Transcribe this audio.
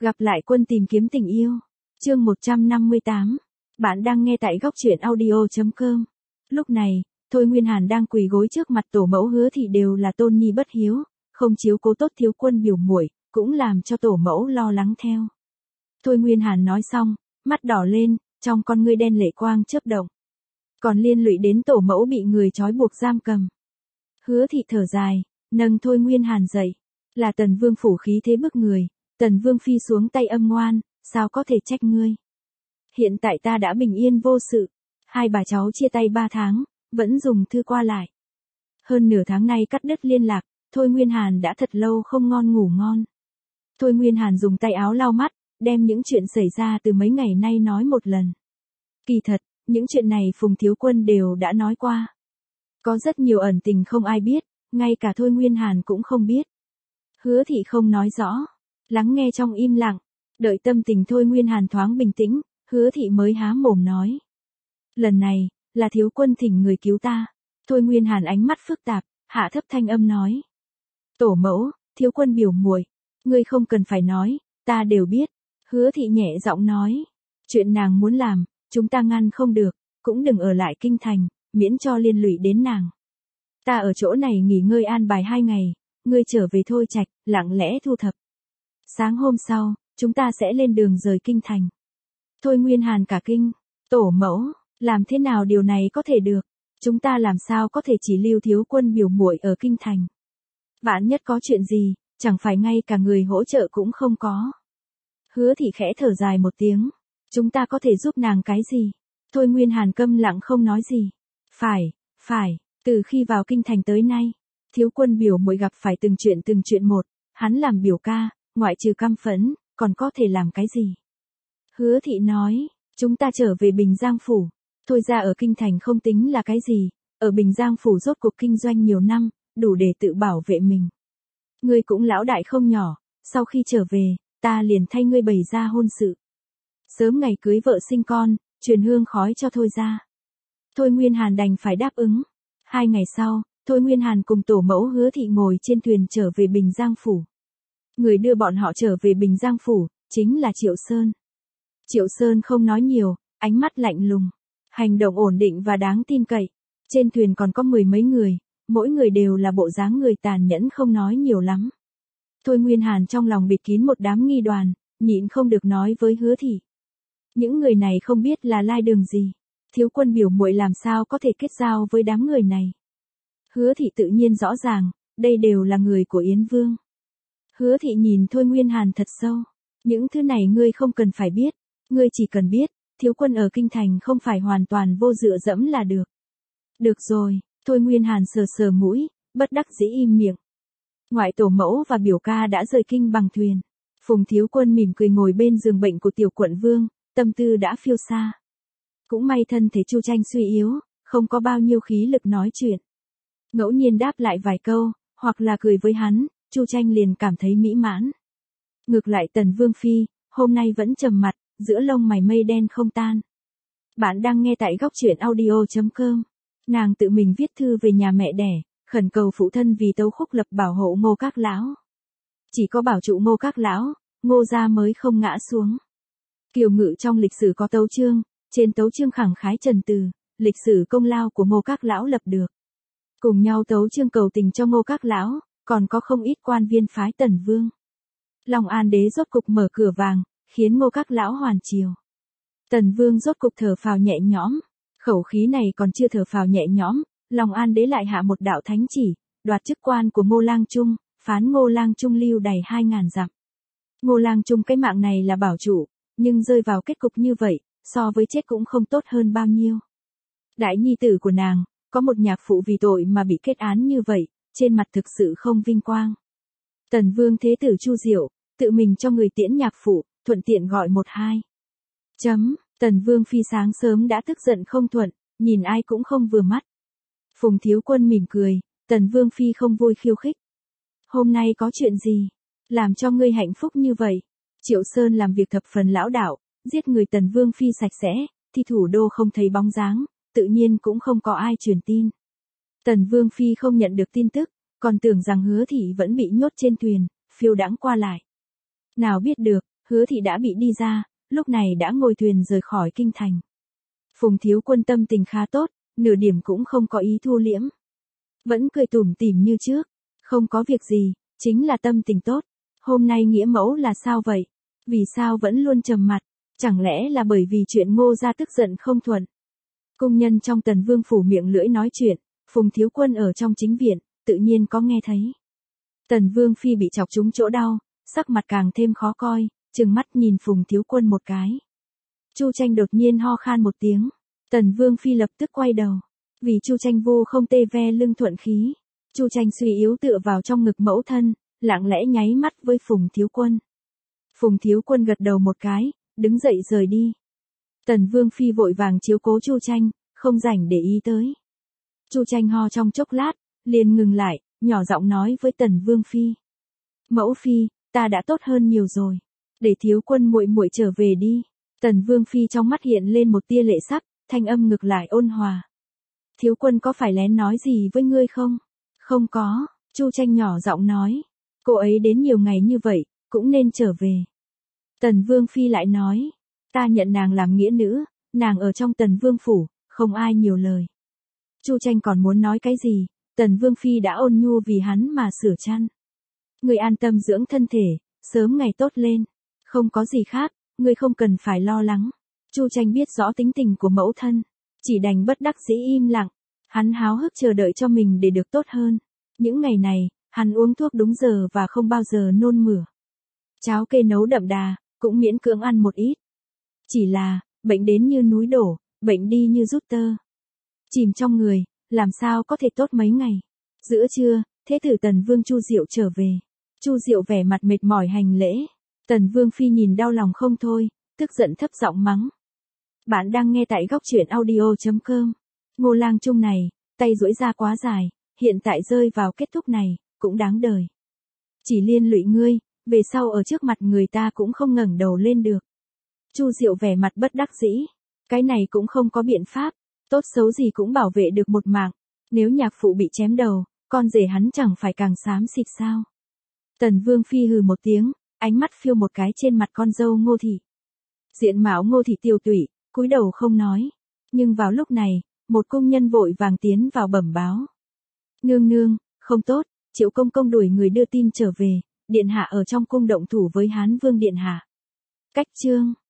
Gặp lại quân tìm kiếm tình yêu. Chương 158. Bạn đang nghe tại góc truyện audio.com. Lúc này, Thôi Nguyên Hàn đang quỳ gối trước mặt tổ mẫu Hứa Thị đều là tôn nhi bất hiếu, không chiếu cố tốt thiếu quân biểu muội, cũng làm cho tổ mẫu lo lắng theo. Thôi Nguyên Hàn nói xong, mắt đỏ lên, trong con ngươi đen lệ quang chớp động. Còn liên lụy đến tổ mẫu bị người trói buộc giam cầm. Hứa Thị thở dài, nâng Thôi Nguyên Hàn dậy. Là Tần Vương phủ khí thế bức người, Tần Vương phi xuống tay âm ngoan, sao có thể trách ngươi. Hiện tại ta đã bình yên vô sự, hai bà cháu chia tay 3 tháng, vẫn dùng thư qua lại. Hơn nửa tháng nay cắt đứt liên lạc, Thôi Nguyên Hàn đã thật lâu không ngủ ngon. Thôi Nguyên Hàn dùng tay áo lau mắt, đem những chuyện xảy ra từ mấy ngày nay nói một lần. Kỳ thật, những chuyện này Phùng Thiếu Quân đều đã nói qua. Có rất nhiều ẩn tình không ai biết, ngay cả Thôi Nguyên Hàn cũng không biết. Hứa Thị không nói rõ, lắng nghe trong im lặng, đợi tâm tình Thôi Nguyên Hàn thoáng bình tĩnh, Hứa Thị mới há mồm nói. Lần này, là Thiếu Quân thỉnh người cứu ta. Thôi Nguyên Hàn ánh mắt phức tạp, hạ thấp thanh âm nói. Tổ mẫu, Thiếu Quân biểu muội, ngươi không cần phải nói, ta đều biết. Hứa Thị nhẹ giọng nói. Chuyện nàng muốn làm, chúng ta ngăn không được, cũng đừng ở lại kinh thành, miễn cho liên lụy đến nàng. Ta ở chỗ này nghỉ ngơi an bài 2 ngày, ngươi trở về Thôi Trạch, lặng lẽ thu thập. Sáng hôm sau, chúng ta sẽ lên đường rời kinh thành. Thôi Nguyên Hàn cả kinh, tổ mẫu, làm thế nào điều này có thể được? Chúng ta làm sao có thể chỉ lưu Thiếu Quân biểu muội ở kinh thành? Vạn nhất có chuyện gì, chẳng phải ngay cả người hỗ trợ cũng không có. Hứa Thị khẽ thở dài một tiếng, chúng ta có thể giúp nàng cái gì? Thôi Nguyên Hàn câm lặng không nói gì. Phải, từ khi vào kinh thành tới nay, Thiếu Quân biểu muội gặp phải từng chuyện một, hắn làm biểu ca, ngoại trừ căm phẫn, còn có thể làm cái gì? Hứa Thị nói, chúng ta trở về Bình Giang Phủ. Thôi ra ở kinh thành không tính là cái gì, ở Bình Giang Phủ rốt cuộc kinh doanh nhiều năm, đủ để tự bảo vệ mình. Ngươi cũng lão đại không nhỏ, sau khi trở về, ta liền thay ngươi bày ra hôn sự. Sớm ngày cưới vợ sinh con, truyền hương khói cho Thôi ra. Thôi Nguyên Hàn đành phải đáp ứng. 2 ngày sau, Thôi Nguyên Hàn cùng tổ mẫu Hứa Thị ngồi trên thuyền trở về Bình Giang Phủ. Người đưa bọn họ trở về Bình Giang Phủ, chính là Triệu Sơn. Triệu Sơn không nói nhiều, ánh mắt lạnh lùng, hành động ổn định và đáng tin cậy. Trên thuyền còn có 10 mấy người, mỗi người đều là bộ dáng người tàn nhẫn không nói nhiều lắm. Thôi Nguyên Hàn trong lòng bịt kín một đám nghi đoàn, nhịn không được nói với Hứa Thị. Những người này không biết là lai đường gì, Thiếu Quân biểu muội làm sao có thể kết giao với đám người này. Hứa Thị tự nhiên rõ ràng, đây đều là người của Yến Vương. Hứa Thị nhìn Thôi Nguyên Hàn thật sâu. Những thứ này ngươi không cần phải biết, ngươi chỉ cần biết, Thiếu Quân ở kinh thành không phải hoàn toàn vô dựa dẫm là được. Được rồi, Thôi Nguyên Hàn sờ mũi, bất đắc dĩ im miệng. Ngoại tổ mẫu và biểu ca đã rời kinh bằng thuyền. Phùng Thiếu Quân mỉm cười ngồi bên giường bệnh của tiểu quận vương, tâm tư đã phiêu xa. Cũng may thân thể Chu Tranh suy yếu, không có bao nhiêu khí lực nói chuyện. Ngẫu nhiên đáp lại vài câu, hoặc là cười với hắn, Chu Tranh liền cảm thấy mỹ mãn. Ngược lại Tần Vương phi, hôm nay vẫn trầm mặt, giữa lông mày mây đen không tan. Bạn đang nghe tại góc truyện audio.com. Nàng tự mình viết thư về nhà mẹ đẻ, khẩn cầu phụ thân vì Tấu Khúc Lập bảo hộ Ngô Các lão. Chỉ có bảo trụ Ngô Các lão, Ngô gia mới không ngã xuống. Kiều ngự trong lịch sử có tấu chương, trên tấu chương khẳng khái trần từ, lịch sử công lao của Ngô Các lão lập được. Cùng nhau tấu chương cầu tình cho Ngô Các lão, còn có không ít quan viên phái Tần Vương. Long An đế rốt cục mở cửa vàng, khiến Ngô Các lão hoàn triều. Tần Vương rốt cục thở phào nhẹ nhõm, khẩu khí này còn chưa thở phào nhẹ nhõm, Long An đế lại hạ một đạo thánh chỉ, đoạt chức quan của Ngô Lang Trung, phán Ngô Lang Trung lưu đày 2000 dặm. Ngô Lang Trung cái mạng này là bảo chủ, nhưng rơi vào kết cục như vậy, so với chết cũng không tốt hơn bao nhiêu. Đại nhi tử của nàng, có một nhạc phụ vì tội mà bị kết án như vậy, trên mặt thực sự không vinh quang. Tần Vương thế tử Chu Diệu, tự mình cho người tiễn nhạc phụ, thuận tiện gọi 1-2. Tần Vương phi sáng sớm đã tức giận không thuận, nhìn ai cũng không vừa mắt. Phùng Thiếu Quân mỉm cười, Tần Vương phi không vui khiêu khích. Hôm nay có chuyện gì? Làm cho ngươi hạnh phúc như vậy? Triệu Sơn làm việc thập phần lão đạo, giết người Tần Vương phi sạch sẽ, thì thủ đô không thấy bóng dáng, tự nhiên cũng không có ai truyền tin. Tần Vương phi không nhận được tin tức, còn tưởng rằng Hứa Thị vẫn bị nhốt trên thuyền, phiêu đãng qua lại. Nào biết được, Hứa thị đã bị đi ra, lúc này đã ngồi thuyền rời khỏi kinh thành. Phùng thiếu quân tâm tình khá tốt, nửa điểm cũng không có ý thu liễm. Vẫn cười tủm tỉm như trước, không có việc gì, chính là tâm tình tốt. Hôm nay nghĩa mẫu là sao vậy? Vì sao vẫn luôn trầm mặt? Chẳng lẽ là bởi vì chuyện Ngô gia tức giận không thuận? Cung nhân trong Tần Vương phủ miệng lưỡi nói chuyện, Phùng thiếu quân ở trong chính viện, tự nhiên có nghe thấy. Tần Vương phi bị chọc trúng chỗ đau, sắc mặt càng thêm khó coi, trừng mắt nhìn Phùng thiếu quân một cái. Chu Tranh đột nhiên ho khan một tiếng, Tần Vương phi lập tức quay đầu, vì Chu Tranh vô không tê ve lưng thuận khí. Chu Tranh suy yếu tựa vào trong ngực mẫu thân, lặng lẽ nháy mắt với Phùng thiếu quân. Phùng thiếu quân gật đầu một cái, đứng dậy rời đi. Tần Vương phi vội vàng chiếu cố Chu Tranh, không rảnh để ý tới. Chu Tranh ho trong chốc lát, liền ngừng lại, nhỏ giọng nói với Tần Vương phi: "Mẫu phi, ta đã tốt hơn nhiều rồi, để thiếu quân muội muội trở về đi." Tần Vương phi trong mắt hiện lên một tia lệ sắc, thanh âm ngược lại ôn hòa: "Thiếu quân có phải lén nói gì với ngươi không?" "Không có." Chu Tranh nhỏ giọng nói. "Cô ấy đến nhiều ngày như vậy, cũng nên trở về." Tần Vương phi lại nói: "Ta nhận nàng làm nghĩa nữ, nàng ở trong Tần Vương phủ, không ai nhiều lời." Chu Tranh còn muốn nói cái gì, Tần Vương phi đã ôn nhu vì hắn mà sửa chăn. "Ngươi an tâm dưỡng thân thể, sớm ngày tốt lên, không có gì khác, ngươi không cần phải lo lắng." Chu Tranh biết rõ tính tình của mẫu thân, chỉ đành bất đắc dĩ im lặng. Hắn háo hức chờ đợi cho mình để được tốt hơn. Những ngày này, hắn uống thuốc đúng giờ và không bao giờ nôn mửa. Cháo kê nấu đậm đà, cũng miễn cưỡng ăn một ít. Chỉ là, bệnh đến như núi đổ, bệnh đi như rút tơ. Chìm trong người, làm sao có thể tốt mấy ngày. Giữa trưa, thế tử Tần Vương Chu Diệu trở về. Chu Diệu vẻ mặt mệt mỏi hành lễ. Tần Vương phi nhìn đau lòng không thôi, tức giận thấp giọng mắng. Bạn đang nghe tại góc truyện audio.com. Ngô Lang Trung này, tay duỗi ra quá dài, hiện tại rơi vào kết thúc này, cũng đáng đời. Chỉ liên lụy ngươi, về sau ở trước mặt người ta cũng không ngẩng đầu lên được. Chu Diệu vẻ mặt bất đắc dĩ. Cái này cũng không có biện pháp, tốt xấu gì cũng bảo vệ được một mạng. Nếu nhạc phụ bị chém đầu, con rể hắn chẳng phải càng xám xịt sao. Tần Vương phi hừ một tiếng, ánh mắt phiêu một cái trên mặt con dâu Ngô thị. Diện mạo Ngô thị tiều tụy, cúi đầu không nói. Nhưng vào lúc này, một cung nhân vội vàng tiến vào bẩm báo. Nương nương, không tốt, Triệu công công đuổi người đưa tin trở về, điện hạ ở trong cung động thủ với Hán Vương điện hạ. Cách chương